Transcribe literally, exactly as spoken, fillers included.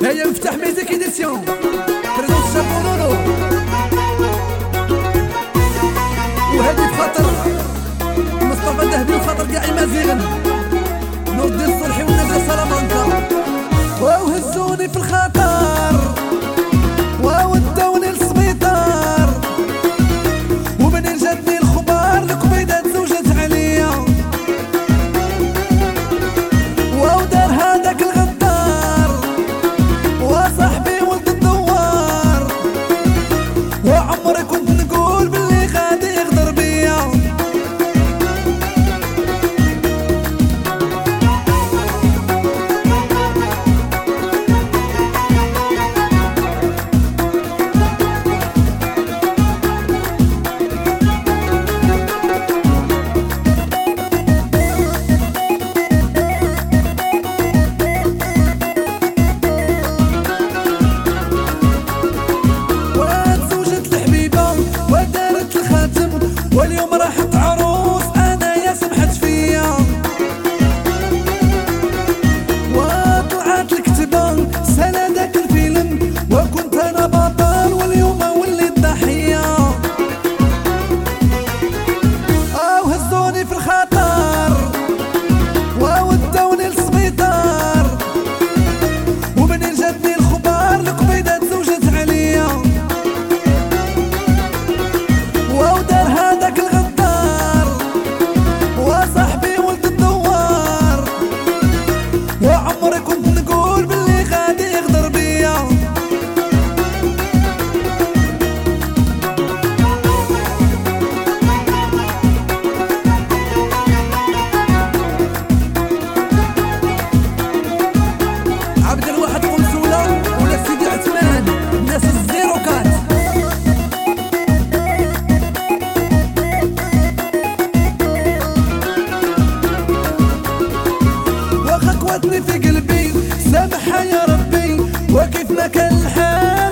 هيا مفتاح ميزيك إديسيون بريزونس شابونونو، وهادي بخاطر مصطفى الذهبي وخاطر كاع المازيغن، نور الدين الصلحي والنجا سلامانكا. واو هزوني في الخطر واو وداوني للسبيطار، ومنين جاتني الخبار القبيدات زوجات عليا، واو دار هذاك الغدار وصاحبي ولد الدوار، وعمري كنت نقول باللي غادي يغدر بيا. واليوم راحت عروس انا يا سمحت فيا، وطلعت الكتبان سال داك الفيلم وكنت انا بطل واليوم وليت ضحيه. او هزوني في الخطر وودوني للسبيطار، ومنين جاتني الخبار القبيدات زوجات عليا، واو دار هذاك الغدار وصاحبي ولد الدوار، وعمري كنت نقول باللي غادي يغدر بيا. عبد الواحد قنصولة ولا سيدي عثمان الناس الزيرو كات. وخاك واتني في قلبي سامحها يا ربي، وكيف ما كان الحال